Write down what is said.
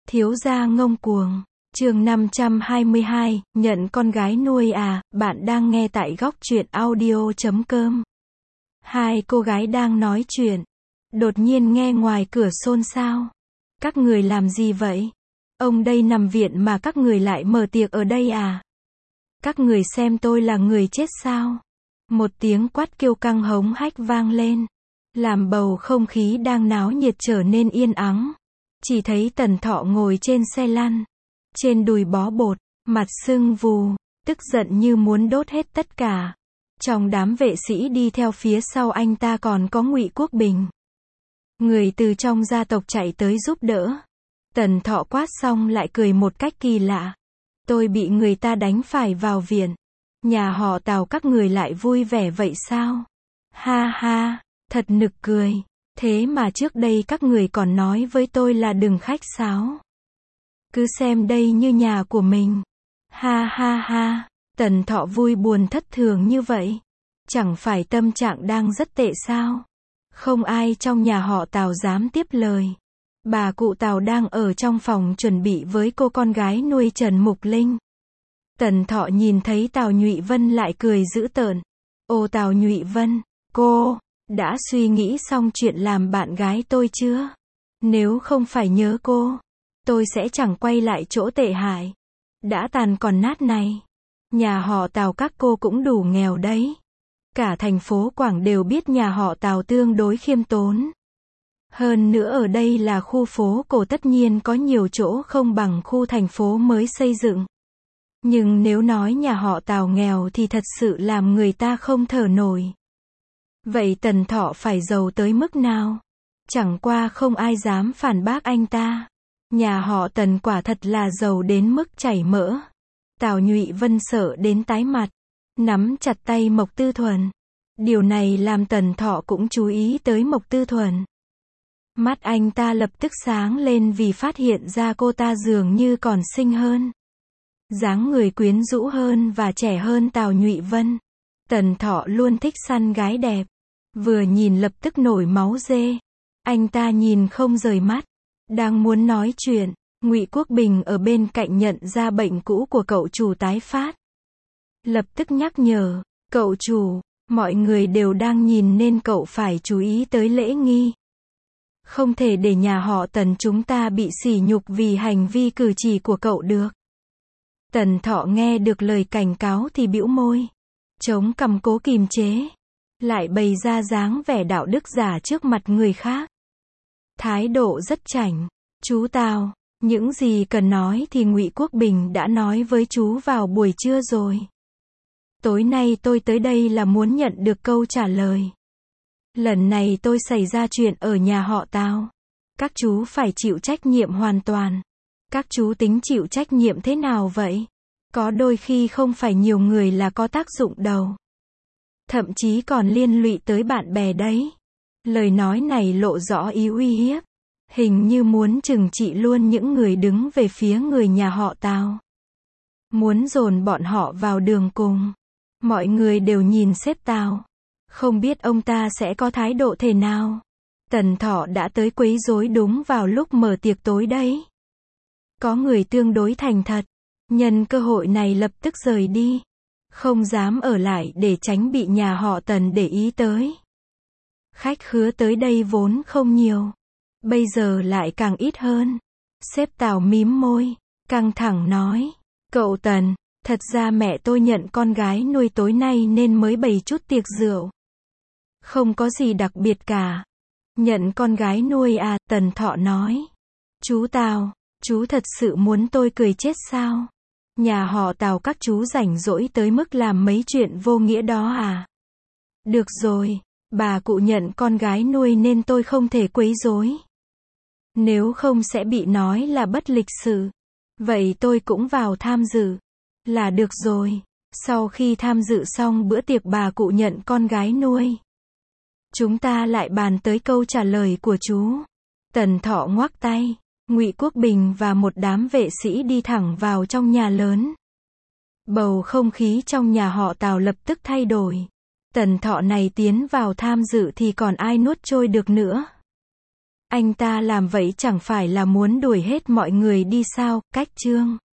Thiếu gia ngông cuồng. Chương 522, nhận con gái nuôi à, bạn đang nghe tại góc truyện audio.com. Hai cô gái đang nói chuyện. Đột nhiên nghe ngoài cửa xôn xao. Các người làm gì vậy? Ông đây nằm viện mà các người lại mở tiệc ở đây à? Các người xem tôi là người chết sao? Một tiếng quát kêu căng hống hách vang lên. Làm bầu không khí đang náo nhiệt trở nên yên ắng. Chỉ thấy Tần Thọ ngồi trên xe lăn. Trên đùi bó bột, mặt sưng vù, tức giận như muốn đốt hết tất cả. Trong đám vệ sĩ đi theo phía sau anh ta còn có Ngụy Quốc Bình. Người từ trong gia tộc chạy tới giúp đỡ. Tần Thọ quát xong lại cười một cách kỳ lạ. Tôi bị người ta đánh phải vào viện. Nhà họ Tào các người lại vui vẻ vậy sao? Ha ha, thật nực cười. Thế mà trước đây các người còn nói với tôi là đừng khách sáo. Cứ xem đây như nhà của mình. Ha ha ha, Tần Thọ vui buồn thất thường như vậy. Chẳng phải tâm trạng đang rất tệ sao? Không ai trong nhà họ Tào dám tiếp lời. Bà cụ Tào đang ở trong phòng chuẩn bị với cô con gái nuôi Trần Mục Linh. Tần Thọ nhìn thấy Tào Nhụy Vân lại cười dữ tợn. Ô Tào Nhụy Vân, cô đã suy nghĩ xong chuyện làm bạn gái tôi chưa? Nếu không phải nhớ cô, tôi sẽ chẳng quay lại chỗ tệ hại. Đã tàn còn nát này. Nhà họ Tào các cô cũng đủ nghèo đấy. Cả thành phố Quảng đều biết nhà họ Tào tương đối khiêm tốn. Hơn nữa ở đây là khu phố cổ, tất nhiên có nhiều chỗ không bằng khu thành phố mới xây dựng. Nhưng nếu nói nhà họ Tào nghèo thì thật sự làm người ta không thở nổi. Vậy Tần Thọ phải giàu tới mức nào? Chẳng qua không ai dám phản bác anh ta. Nhà họ Tần quả thật là giàu đến mức chảy mỡ. Tào Nhụy Vân sợ đến tái mặt, nắm chặt tay Mộc Tư Thuần. Điều này làm Tần Thọ cũng chú ý tới Mộc Tư Thuần. Mắt anh ta lập tức sáng lên vì phát hiện ra cô ta dường như còn xinh hơn. Dáng người quyến rũ hơn và trẻ hơn Tào Nhụy Vân. Tần Thọ luôn thích săn gái đẹp. Vừa nhìn lập tức nổi máu dê. Anh ta nhìn không rời mắt. Đang muốn nói chuyện, Ngụy Quốc Bình ở bên cạnh nhận ra bệnh cũ của cậu chủ tái phát. Lập tức nhắc nhở, cậu chủ, mọi người đều đang nhìn nên cậu phải chú ý tới lễ nghi. Không thể để nhà họ Tần chúng ta bị sỉ nhục vì hành vi cử chỉ của cậu được. Tần Thọ nghe được lời cảnh cáo thì bĩu môi, chống cằm cố kìm chế, lại bày ra dáng vẻ đạo đức giả trước mặt người khác. Thái độ rất chảnh. Chú Tào, những gì cần nói thì Ngụy Quốc Bình đã nói với chú vào buổi trưa rồi. Tối nay tôi tới đây là muốn nhận được câu trả lời. Lần này tôi xảy ra chuyện ở nhà họ Tào. Các chú phải chịu trách nhiệm hoàn toàn. Các chú tính chịu trách nhiệm thế nào vậy? Có đôi khi không phải nhiều người là có tác dụng đâu. Thậm chí còn liên lụy tới bạn bè đấy. Lời nói này lộ rõ ý uy hiếp. Hình như muốn trừng trị luôn những người đứng về phía người nhà họ Tào. Muốn dồn bọn họ vào đường cùng. Mọi người đều nhìn sếp Tào. Không biết ông ta sẽ có thái độ thế nào. Tần Thọ đã tới quấy rối đúng vào lúc mở tiệc tối đấy. Có người tương đối thành thật. Nhân cơ hội này lập tức rời đi. Không dám ở lại để tránh bị nhà họ Tần để ý tới. Khách khứa tới đây vốn không nhiều. Bây giờ lại càng ít hơn. Sếp Tào mím môi, căng thẳng nói. Cậu Tần, thật ra mẹ tôi nhận con gái nuôi tối nay nên mới bày chút tiệc rượu. Không có gì đặc biệt cả. Nhận con gái nuôi à, Tần Thọ nói. Chú Tào, chú thật sự muốn tôi cười chết sao? Nhà họ Tào các chú rảnh rỗi tới mức làm mấy chuyện vô nghĩa đó à? Được rồi, bà cụ nhận con gái nuôi nên tôi không thể quấy rối. Nếu không sẽ bị nói là bất lịch sự. Vậy tôi cũng vào tham dự. Là được rồi. Sau khi tham dự xong bữa tiệc bà cụ nhận con gái nuôi, chúng ta lại bàn tới câu trả lời của chú. Tần Thọ ngoắc tay. Ngụy Quốc Bình và một đám vệ sĩ đi thẳng vào trong nhà lớn. Bầu không khí trong nhà họ Tào lập tức thay đổi. Tần Thọ này tiến vào tham dự thì còn ai nuốt trôi được nữa. Anh ta làm vậy chẳng phải là muốn đuổi hết mọi người đi sao, cách Trương.